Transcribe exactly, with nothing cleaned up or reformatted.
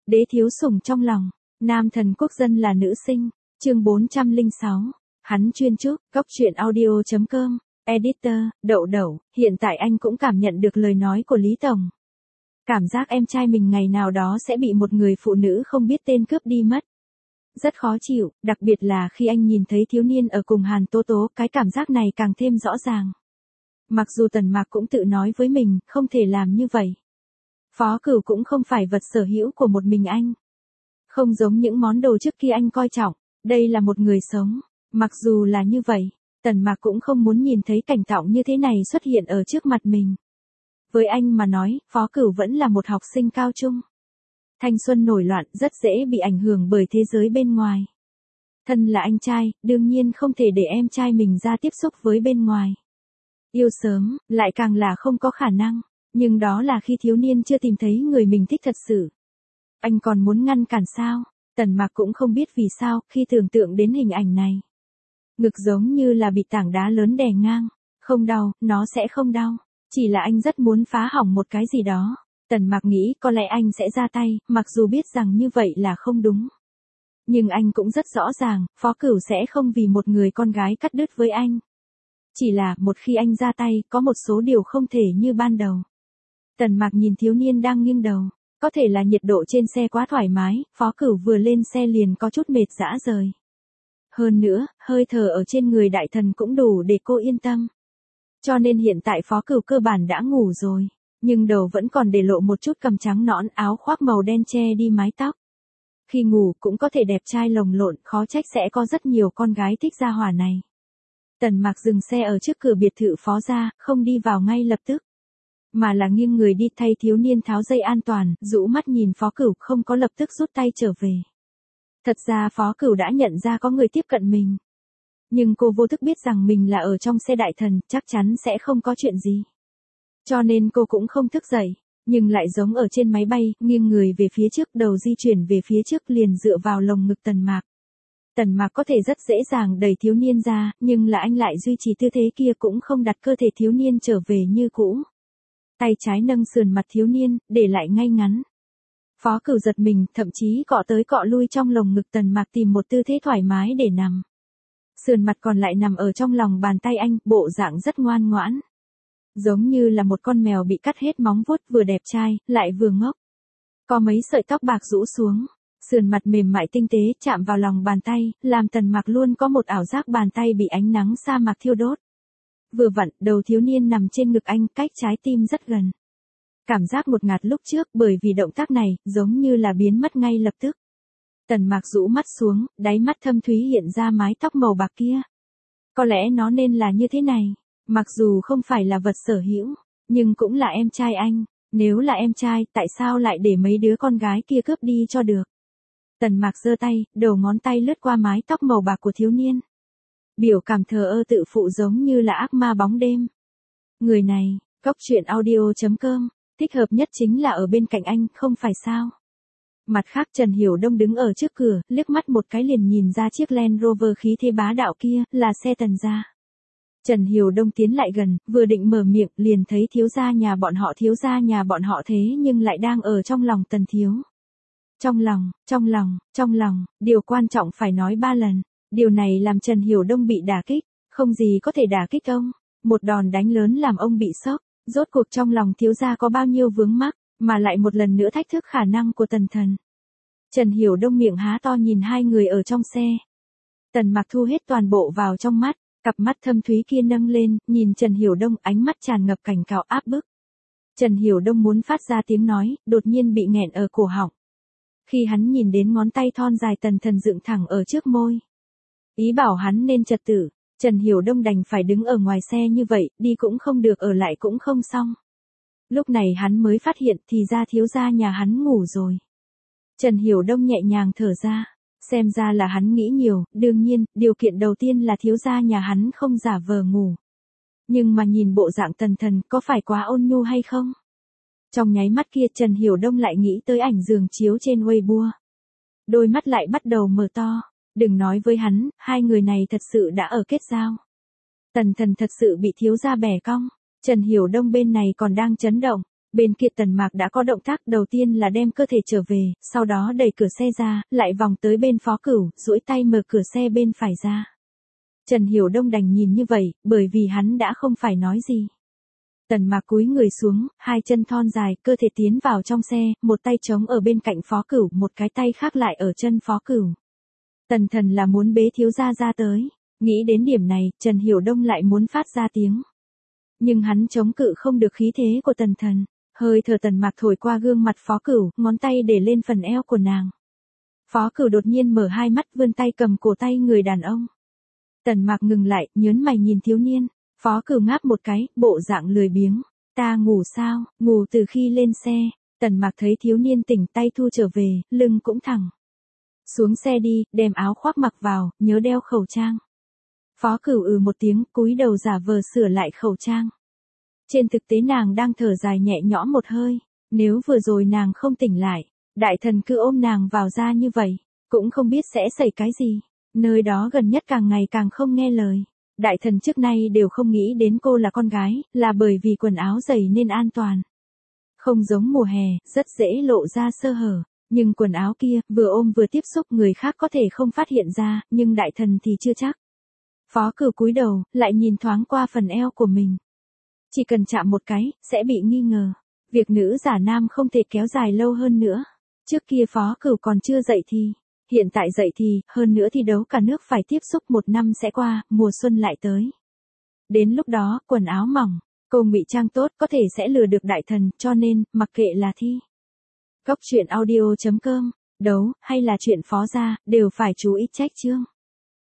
Đế thiếu sủng trong lòng, nam thần quốc dân là nữ sinh, chương bốn trăm lẻ sáu, hắn chuyên chúc, góc truyện audio chấm com, editor, đậu đậu, hiện tại anh cũng cảm nhận được lời nói của Lý Tổng. Cảm giác em trai mình ngày nào đó sẽ bị một người phụ nữ không biết tên cướp đi mất. Rất khó chịu, đặc biệt là khi anh nhìn thấy thiếu niên ở cùng Hàn Tố Tố, cái cảm giác này càng thêm rõ ràng. Mặc dù Tần Mạc cũng tự nói với mình, không thể làm như vậy. Phó Cửu cũng không phải vật sở hữu của một mình anh. Không giống những món đồ trước kia anh coi trọng, đây là một người sống. Mặc dù là như vậy, Tần Mạc cũng không muốn nhìn thấy cảnh tượng như thế này xuất hiện ở trước mặt mình. Với anh mà nói, Phó Cửu vẫn là một học sinh cao trung. Thanh xuân nổi loạn, rất dễ bị ảnh hưởng bởi thế giới bên ngoài. Thân là anh trai, đương nhiên không thể để em trai mình ra tiếp xúc với bên ngoài. Yêu sớm, lại càng là không có khả năng. Nhưng đó là khi thiếu niên chưa tìm thấy người mình thích thật sự. Anh còn muốn ngăn cản sao? Tần Mạc cũng không biết vì sao khi tưởng tượng đến hình ảnh này. Ngực giống như là bị tảng đá lớn đè ngang. Không đau, nó sẽ không đau. Chỉ là anh rất muốn phá hỏng một cái gì đó. Tần Mạc nghĩ có lẽ anh sẽ ra tay, mặc dù biết rằng như vậy là không đúng. Nhưng anh cũng rất rõ ràng, Phó Cửu sẽ không vì một người con gái cắt đứt với anh. Chỉ là một khi anh ra tay, có một số điều không thể như ban đầu. Tần Mạc nhìn thiếu niên đang nghiêng đầu. Có thể là nhiệt độ trên xe quá thoải mái, Phó Cửu vừa lên xe liền có chút mệt rã rời. Hơn nữa, hơi thở ở trên người đại thần cũng đủ để cô yên tâm. Cho nên hiện tại Phó Cửu cơ bản đã ngủ rồi. Nhưng đầu vẫn còn để lộ một chút cằm trắng nõn, áo khoác màu đen che đi mái tóc. Khi ngủ cũng có thể đẹp trai lồng lộn, khó trách sẽ có rất nhiều con gái thích gia hỏa này. Tần Mạc dừng xe ở trước cửa biệt thự Phó gia, không đi vào ngay lập tức. Mà là nghiêng người đi thay thiếu niên tháo dây an toàn, rũ mắt nhìn Phó Cửu không có lập tức rút tay trở về. Thật ra Phó Cửu đã nhận ra có người tiếp cận mình. Nhưng cô vô thức biết rằng mình là ở trong xe đại thần, chắc chắn sẽ không có chuyện gì. Cho nên cô cũng không thức dậy, nhưng lại giống ở trên máy bay, nghiêng người về phía trước, đầu di chuyển về phía trước liền dựa vào lồng ngực Tần Mạc. Tần Mạc có thể rất dễ dàng đẩy thiếu niên ra, nhưng là anh lại duy trì tư thế kia cũng không đặt cơ thể thiếu niên trở về như cũ. Tay trái nâng sườn mặt thiếu niên, để lại ngay ngắn. Phó Cửu giật mình, thậm chí cọ tới cọ lui trong lồng ngực Tần Mạc tìm một tư thế thoải mái để nằm. Sườn mặt còn lại nằm ở trong lòng bàn tay anh, bộ dạng rất ngoan ngoãn. Giống như là một con mèo bị cắt hết móng vuốt, vừa đẹp trai, lại vừa ngốc. Có mấy sợi tóc bạc rũ xuống, sườn mặt mềm mại tinh tế chạm vào lòng bàn tay, làm Tần Mạc luôn có một ảo giác bàn tay bị ánh nắng sa mạc thiêu đốt. Vừa vặn, đầu thiếu niên nằm trên ngực anh, cách trái tim rất gần. Cảm giác ngột ngạt lúc trước bởi vì động tác này, giống như là biến mất ngay lập tức. Tần Mạc rũ mắt xuống, đáy mắt thâm thúy hiện ra mái tóc màu bạc kia. Có lẽ nó nên là như thế này. Mặc dù không phải là vật sở hữu, nhưng cũng là em trai anh. Nếu là em trai, tại sao lại để mấy đứa con gái kia cướp đi cho được? Tần Mạc giơ tay, đầu ngón tay lướt qua mái tóc màu bạc của thiếu niên. Biểu cảm thờ ơ tự phụ giống như là ác ma bóng đêm. Người này, góc truyện audio chấm com, thích hợp nhất chính là ở bên cạnh anh, không phải sao? Mặt khác Trần Hiểu Đông đứng ở trước cửa, liếc mắt một cái liền nhìn ra chiếc Land Rover khí thế bá đạo kia, là xe Tần gia. Trần Hiểu Đông tiến lại gần, vừa định mở miệng, liền thấy thiếu gia nhà bọn họ thiếu gia nhà bọn họ thế nhưng lại đang ở trong lòng Tần thiếu. Trong lòng, trong lòng, trong lòng, điều quan trọng phải nói ba lần. Điều này làm Trần Hiểu Đông bị đả kích, không gì có thể đả kích ông. Một đòn đánh lớn làm ông bị sốc, rốt cuộc trong lòng thiếu gia có bao nhiêu vướng mắc, mà lại một lần nữa thách thức khả năng của Tần thần. Trần Hiểu Đông miệng há to nhìn hai người ở trong xe. Tần Mạc thu hết toàn bộ vào trong mắt, cặp mắt thâm thúy kia nâng lên, nhìn Trần Hiểu Đông, ánh mắt tràn ngập cảnh cáo áp bức. Trần Hiểu Đông muốn phát ra tiếng nói, đột nhiên bị nghẹn ở cổ họng. Khi hắn nhìn đến ngón tay thon dài Tần thần dựng thẳng ở trước môi. Ý bảo hắn nên trật tự, Trần Hiểu Đông đành phải đứng ở ngoài xe như vậy, đi cũng không được, ở lại cũng không xong. Lúc này hắn mới phát hiện thì ra thiếu gia nhà hắn ngủ rồi. Trần Hiểu Đông nhẹ nhàng thở ra, xem ra là hắn nghĩ nhiều, đương nhiên, điều kiện đầu tiên là thiếu gia nhà hắn không giả vờ ngủ. Nhưng mà nhìn bộ dạng Tần thần có phải quá ôn nhu hay không? Trong nháy mắt kia Trần Hiểu Đông lại nghĩ tới ảnh giường chiếu trên Weibo. Đôi mắt lại bắt đầu mở to. Đừng nói với hắn, hai người này thật sự đã ở kết giao. Tần thần thật sự bị thiếu gia bẻ cong. Trần Hiểu Đông bên này còn đang chấn động. Bên kia Tần Mạc đã có động tác, đầu tiên là đem cơ thể trở về, sau đó đẩy cửa xe ra, lại vòng tới bên Phó Cửu, duỗi tay mở cửa xe bên phải ra. Trần Hiểu Đông đành nhìn như vậy, bởi vì hắn đã không phải nói gì. Tần Mạc cúi người xuống, hai chân thon dài, cơ thể tiến vào trong xe, một tay trống ở bên cạnh Phó Cửu, một cái tay khác lại ở chân Phó Cửu. Tần Thần là muốn bế thiếu gia ra tới. Nghĩ đến điểm này, Trần Hiểu Đông lại muốn phát ra tiếng. Nhưng hắn chống cự không được khí thế của Tần Thần. Hơi thở Tần Mạc thổi qua gương mặt Phó Cửu, ngón tay để lên phần eo của nàng. Phó Cửu đột nhiên mở hai mắt, vươn tay cầm cổ tay người đàn ông. Tần Mạc ngừng lại, nhớn mày nhìn thiếu niên. Phó Cửu ngáp một cái, bộ dạng lười biếng. Ta ngủ sao, ngủ từ khi lên xe. Tần Mạc thấy thiếu niên tỉnh, tay thu trở về, lưng cũng thẳng. Xuống xe đi, đem áo khoác mặc vào, nhớ đeo khẩu trang. Phó Cửu ừ một tiếng, cúi đầu giả vờ sửa lại khẩu trang. Trên thực tế nàng đang thở dài nhẹ nhõm một hơi. Nếu vừa rồi nàng không tỉnh lại, Đại Thần cứ ôm nàng vào ra như vậy, cũng không biết sẽ xảy cái gì. Nơi đó gần nhất càng ngày càng không nghe lời. Đại Thần trước nay đều không nghĩ đến cô là con gái, là bởi vì quần áo dày nên an toàn. Không giống mùa hè, rất dễ lộ ra sơ hở. Nhưng quần áo kia, vừa ôm vừa tiếp xúc, người khác có thể không phát hiện ra, nhưng Đại Thần thì chưa chắc. Phó Cửu cúi đầu, lại nhìn thoáng qua phần eo của mình. Chỉ cần chạm một cái, sẽ bị nghi ngờ. Việc nữ giả nam không thể kéo dài lâu hơn nữa. Trước kia Phó Cửu còn chưa dậy thì. Hiện tại dậy thì, hơn nữa thi đấu cả nước phải tiếp xúc, một năm sẽ qua, mùa xuân lại tới. Đến lúc đó, quần áo mỏng, cô ngụy trang tốt có thể sẽ lừa được Đại Thần, cho nên, mặc kệ là thi. Góc truyện audio chấm com, đấu, hay là chuyện Phó gia, đều phải chú ý trách chương.